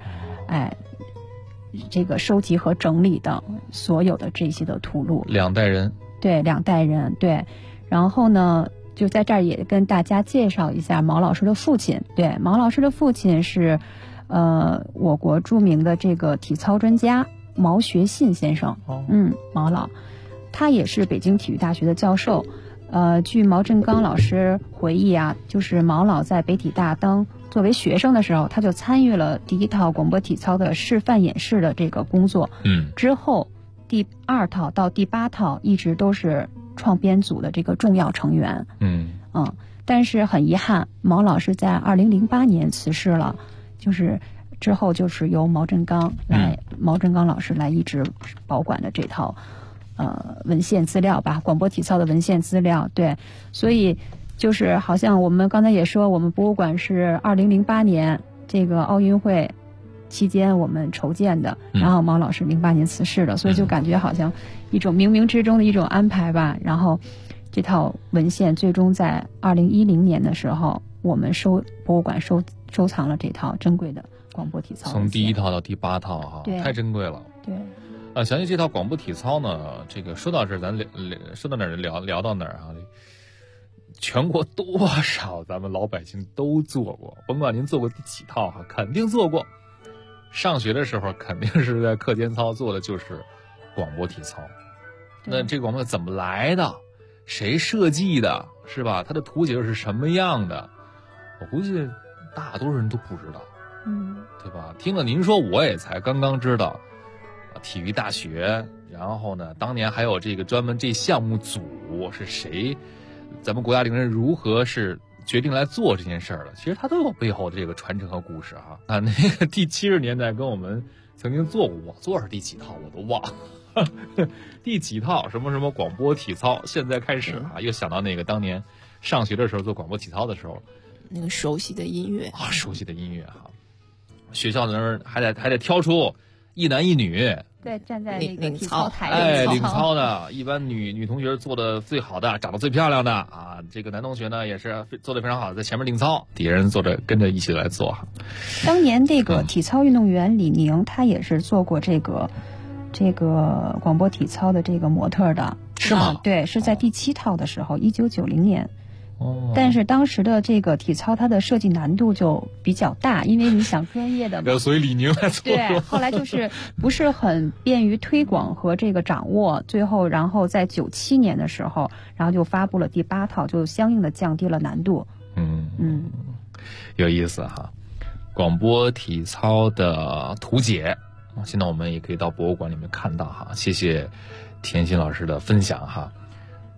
这个收集和整理的所有的这些的图录。2代人。对，2代人，对。然后呢就在这儿也跟大家介绍一下毛老师的父亲。对，毛老师的父亲是我国著名的这个体操专家毛学信先生。毛老他也是北京体育大学的教授。据毛振刚老师回忆就是毛老在北体大作为学生的时候，他就参与了第1套广播体操的示范演示的这个工作。之后第2套到第8套一直都是创编组的这个重要成员。但是很遗憾，毛老师在2008年辞世了，就是之后就是由毛振刚老师来一直保管的这套文献资料吧，广播体操的文献资料。对，所以就是好像我们刚才也说，我们博物馆是2008年这个奥运会期间我们筹建的，然后毛老师08年辞世了，所以就感觉好像一种冥冥之中的一种安排吧。然后这套文献最终在2010年的时候，我们博物馆收藏了这套珍贵的广播体操， 从第1套到第8套太珍贵了。 对。 详细这套广播体操呢，这个说到这儿，咱说到哪儿聊到哪儿全国多少咱们老百姓都做过，甭管您做过第几套肯定做过。上学的时候肯定是在课间操做的就是广播体操。那这个广播怎么来的？谁设计的？是吧？它的图解是什么样的？我估计大多数人都不知道。对吧？听了您说，我也才刚刚知道。体育大学，然后呢，当年还有这个专门这项目组是谁？咱们国家领导人如何是决定来做这件事儿的？其实它都有背后的这个传承和故事那个第70年代跟我们曾经做过，我做是第几套我都忘了，第几套什么什么广播体操，现在开始又想到那个当年上学的时候做广播体操的时候， 那个熟悉的音乐熟悉的音乐学校那儿还得挑出1男1女， 对，站在那个体操台领操的，一般女同学做的最好的，长得最漂亮的这个男同学呢也是做的非常好的，在前面领操，底下人坐着跟着一起来做当年这个体操运动员李宁，他也是做过这个广播体操的这个模特的。 是吗？ 对，是在第7套的时候，1990年。但是当时的这个体操它的设计难度就比较大，因为你想专业的嘛， 所以李宁来做。 对，后来就是不是很便于推广和这个掌握，最后然后在97年的时候，然后就发布了第8套，就相应的降低了难度。 有意思广播体操的图解，现在我们也可以到博物馆里面看到谢谢田心老师的分享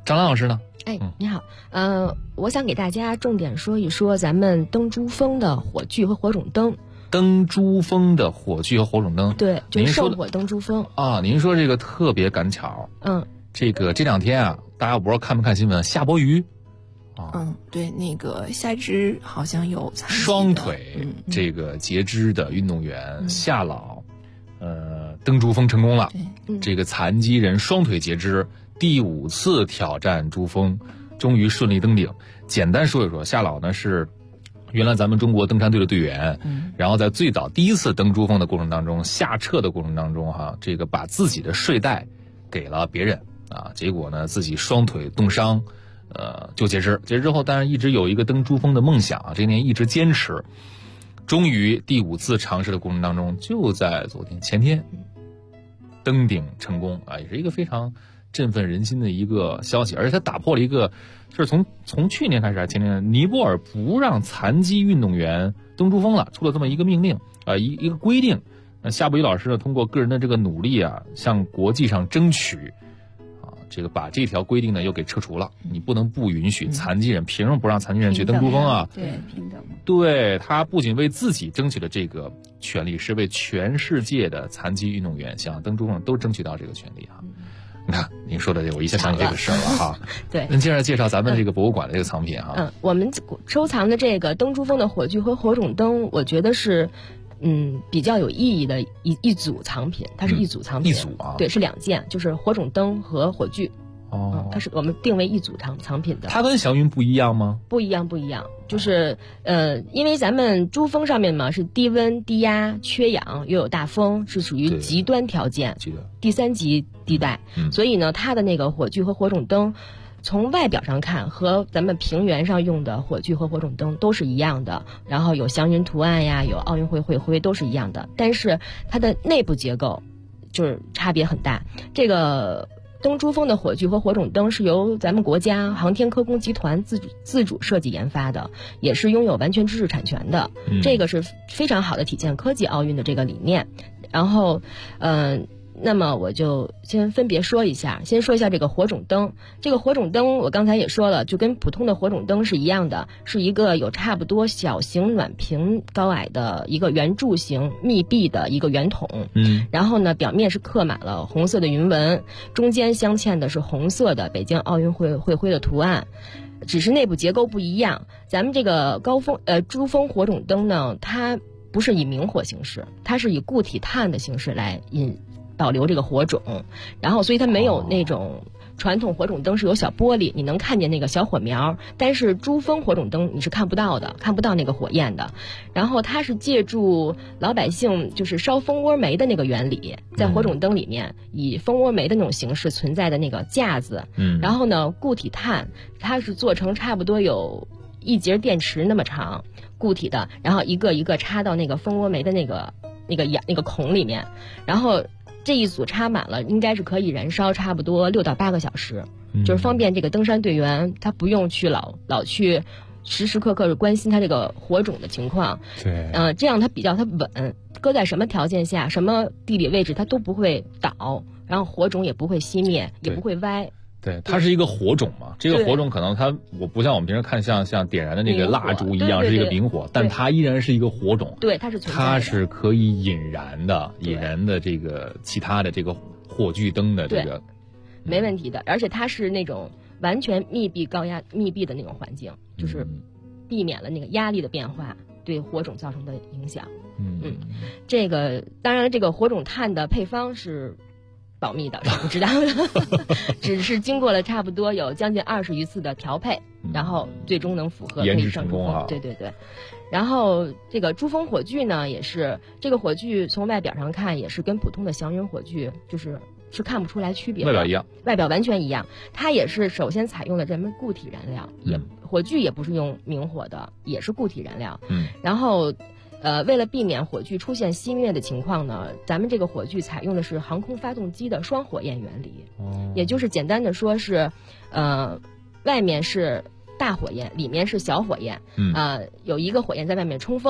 张兰老师呢？ 你好，我想给大家重点说一说咱们登珠峰的火炬和火种灯。 登珠峰的火炬和火种灯， 对，就是圣火登珠峰啊。您说这个特别赶巧，这两天啊，大家我不知道看没看新闻，夏伯渝。 对，那个夏肢好像有双腿这个截肢的运动员夏老，登珠峰成功了。这个残疾人双腿截肢，第5次挑战珠峰，终于顺利登顶。简单说一说，夏老呢是原来咱们中国登山队的队员，然后在最早第1次登珠峰的过程当中，下撤的过程当中这个把自己的睡袋给了别人啊，结果呢自己双腿冻伤。就截肢之后，当然一直有一个登珠峰的梦想啊，这年一直坚持，终于第5次尝试的过程当中，就在前天登顶成功啊，也是一个非常振奋人心的一个消息，而且他打破了一个，就是从去年开始前年，尼泊尔不让残疾运动员登珠峰了，出了这么一个命令一个规定。夏伯渝老师呢，通过个人的这个努力啊，向国际上争取。这个把这条规定呢又给撤除了，你不能不允许残疾人，凭什么不让残疾人去登珠峰啊？ 对，平等。 对，他不仅为自己争取了这个权利，是为全世界的残疾运动员想要登珠峰都争取到这个权利啊！你看您说的这，我一下想起这个事儿了哈。 对， 您接着介绍咱们这个博物馆的这个藏品哈。 我们收藏的这个登珠峰的火炬和火种灯，我觉得是。比较有意义的一组藏品，它是一组藏品， 一组啊， 对，是2件，就是火种灯和火炬。它是我们定为一组藏品的。 它跟祥云不一样吗？ 不一样，就是因为咱们珠峰上面嘛是低温、低压、缺氧，又有大风，是属于极端条件，第3级地带，所以呢，它的那个火炬和火种灯。从外表上看，和咱们平原上用的火炬和火种灯都是一样的，然后有祥云图案呀，有奥运会会徽都是一样的，但是它的内部结构就是差别很大。这个登珠峰的火炬和火种灯是由咱们国家航天科工集团自主设计研发的，也是拥有完全知识产权的，这个是非常好的体现科技奥运的这个理念。然后那么我就先分别说一下，先说一下这个火种灯。这个火种灯我刚才也说了，就跟普通的火种灯是一样的，是一个有差不多小型暖瓶高矮的一个圆柱形密闭的一个圆筒。然后呢，表面是刻满了红色的云纹，中间镶嵌的是红色的北京奥运会会徽的图案。只是内部结构不一样。咱们这个珠峰火种灯呢，它不是以明火形式，它是以固体碳的形式来保留这个火种，然后所以它没有那种传统火种灯是有小玻璃，你能看见那个小火苗，但是珠峰火种灯你是看不到的，看不到那个火焰的。然后它是借助老百姓就是烧蜂窝煤的那个原理，在火种灯里面以蜂窝煤的那种形式存在的那个架子，然后呢固体碳它是做成差不多有1节电池那么长固体的，然后一个一个插到那个蜂窝煤的那个孔里面，然后这一组插满了，应该是可以燃烧差不多6到8个小时，就是方便这个登山队员他不用去老去时时刻刻关心他这个火种的情况。 对， 这样它稳，搁在什么条件下、什么地理位置它都不会倒，然后火种也不会熄灭，也不会歪。 对，它是一个火种嘛，这个火种可能我不像我们平时看像点燃的那个蜡烛一样是一个明火，但它依然是一个火种。 对，它是存在的， 它是可以引燃的这个其他的这个火炬灯的这个， 没问题的。而且它是那种完全密闭高压密闭的那种环境，就是避免了那个压力的变化对火种造成的影响。这个当然这个火种碳的配方是保密的，是不知道的，只是经过了差不多有将近20余次的调配，然后最终能符合研制成功啊。 对对对。然后这个珠峰火炬呢，也是这个火炬从外表上看也是跟普通的祥云火炬是看不出来区别的， 外表一样， 外表完全一样。它也是首先采用了这么固体燃料，火炬也不是用明火的，也是固体燃料。然后为了避免火炬出现熄灭的情况呢，咱们这个火炬采用的是航空发动机的双火焰原理，也就是简单的说是，外面是大火焰，里面是小火焰，有一个火焰在外面冲锋，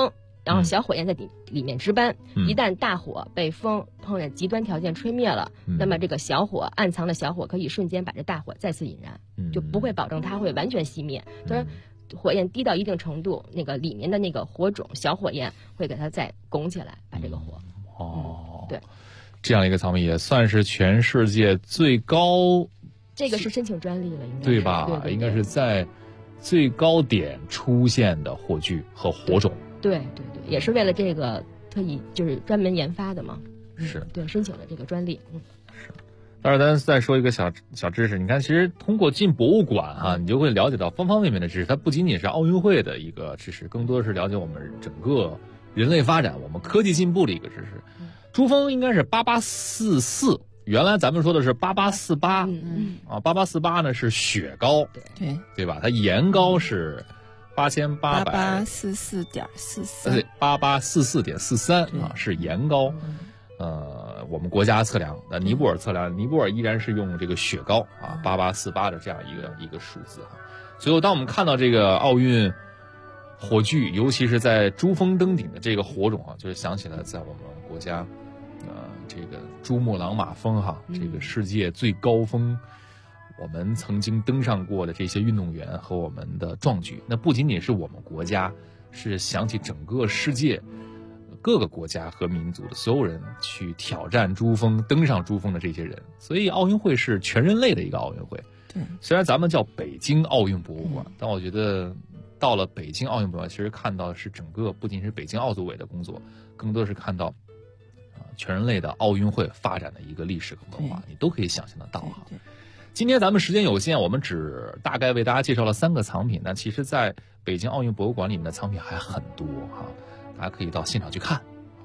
然后小火焰在里面值班，一旦大火被风碰见极端条件吹灭了，那么这个小火暗藏的小火可以瞬间把这大火再次引燃，就不会保证它会完全熄灭。就是火焰低到一定程度，那个里面的那个火种小火焰会给它再拱起来，把这个火。对， 这样一个藏品也算是全世界最高。 这个是申请专利了，应该对吧？对，应该是在最高点出现的火炬和火种。 对，也是为了这个特意就是专门研发的嘛。 是， 对，申请了这个专利。 是。但是咱再说一个小知识，你看，其实通过进博物馆你就会了解到方方面面的知识。它不仅仅是奥运会的一个知识，更多的是了解我们整个人类发展、我们科技进步的一个知识。珠峰应该是8844。原来咱们说的是8848，8848呢是雪高，对吧？它岩高是 8844.43， 对，8844.43是岩高。我们国家测量的尼泊尔测量，尼泊尔依然是用这个雪高8848的这样一个数字。所以当我们看到这个奥运火炬，尤其是在珠峰登顶的这个火种就是想起来在我们国家。这个珠穆朗玛峰这个世界最高峰，我们曾经登上过的这些运动员和我们的壮举，那不仅仅是我们国家，是想起整个世界各个国家和民族的所有人去挑战珠峰、登上珠峰的这些人。所以奥运会是全人类的一个奥运会。 对， 虽然咱们叫北京奥运博物馆，但我觉得到了北京奥运博物馆，其实看到的是整个不仅是北京奥组委的工作，更多是看到全人类的奥运会发展的一个历史和文化，你都可以想象得到今天咱们时间有限，我们只大概为大家介绍了3个藏品，但其实在北京奥运博物馆里面的藏品还很多大家可以到现场去看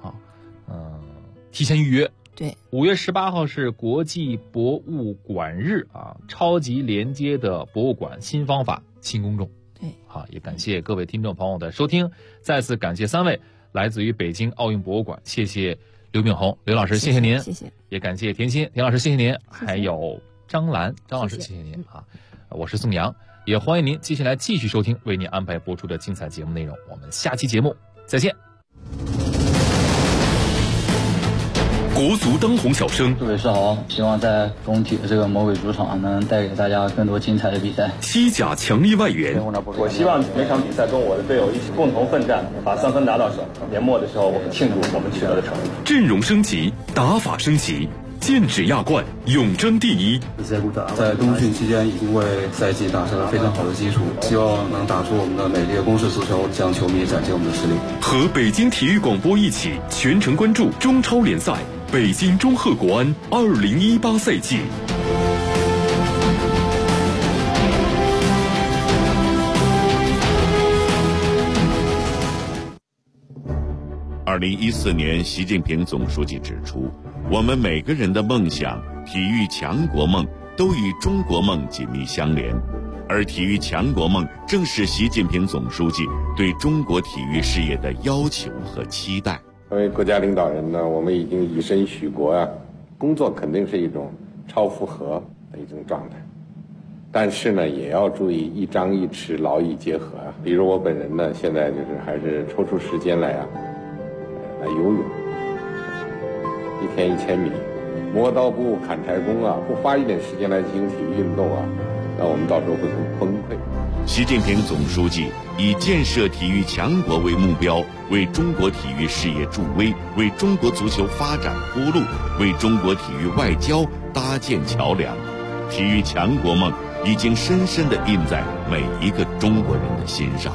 提前预约。 对 ，5月18号是国际博物馆日超级连接的博物馆新方法新公众。 对， 也感谢各位听众朋友的收听，再次感谢3位来自于北京奥运博物馆，谢谢刘炳宏刘老师，谢谢您， 谢谢， 也感谢田心田老师，谢谢您，还有张老师，谢谢您我是宋阳，也欢迎您接下来继续收听为您安排播出的精彩节目内容，我们下期节目再见。 国足当红小生， 杜伟是好，希望在工体的这个魔鬼主场能带给大家更多精彩的比赛。 西甲强力外援， 我希望每场比赛跟我的队友一起共同奋战，把3分拿到手。年末的时候，我们庆祝我们取得的成绩。 阵容升级，打法升级，剑指亚冠，永争第一。 在冬训期间已经为赛季打下了非常好的基础，希望能打出我们的美丽的攻势足球，向球迷展现我们的实力。 和北京体育广播一起全程关注中超联赛。北京中赫国安2018赛季。 2014年，习近平总书记指出，我们每个人的梦想、体育强国梦都与中国梦紧密相连，而体育强国梦正是习近平总书记对中国体育事业的要求和期待。 作为国家领导人呢，我们已经以身许国工作肯定是一种超负荷的一种状态，但是呢，也要注意一张一弛，劳逸结合比如我本人呢，现在就是还是抽出时间来游泳，1天1000米，磨刀不误砍柴工不花一点时间来进行体育运动那我们到时候会很崩溃。 习近平总书记以建设体育强国为目标，为中国体育事业助威，为中国足球发展铺路，为中国体育外交搭建桥梁。体育强国梦已经深深地印在每一个中国人的心上。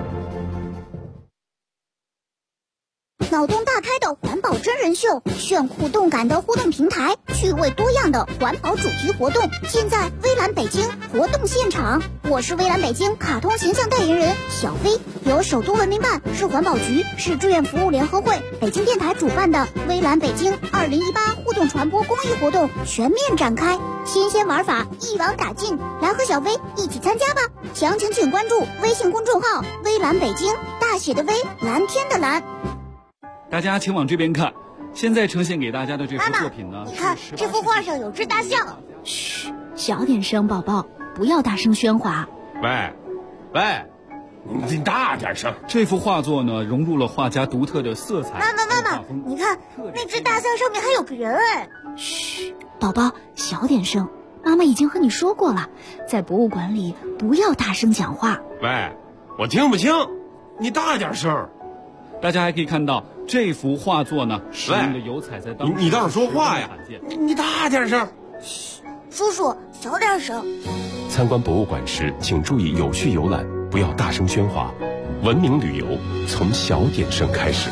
脑洞大开的环保真人秀，炫酷动感的互动平台，趣味多样的环保主题活动，现在微蓝北京活动现场。我是微蓝北京卡通形象代言人小飞，由首都文明办、市环保局、市志愿服务联合会、北京电台主办的微蓝北京2018互动传播公益活动全面展开，新鲜玩法一网打尽，来和小飞一起参加吧！详情请关注微信公众号微蓝北京，大写的微，蓝天的蓝。 大家请往这边看，现在呈现给大家的这幅作品呢， 你看这幅画上有只大象。嘘，小点声，宝宝，不要大声喧哗。 喂， 你大点声。 这幅画作呢，融入了画家独特的色彩。 妈妈，你看那只大象上面还有个人哎。 嘘，宝宝，小点声。妈妈已经和你说过了，在博物馆里不要大声讲话。 喂，我听不清，你大点声。 大家还可以看到这幅画作呢，使用的油彩在当时你倒是说话呀！你大点声。 嘘，叔叔小点声。 参观博物馆时，请注意有序游览，不要大声喧哗。文明旅游从小点声开始。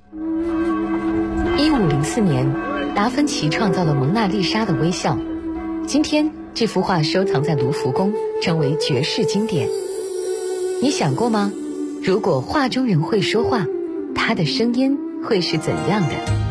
1504年，达芬奇创造了蒙娜丽莎的微笑。今天，这幅画收藏在卢浮宫，成为绝世经典。你想过吗？如果画中人会说话，他的声音会是怎样的？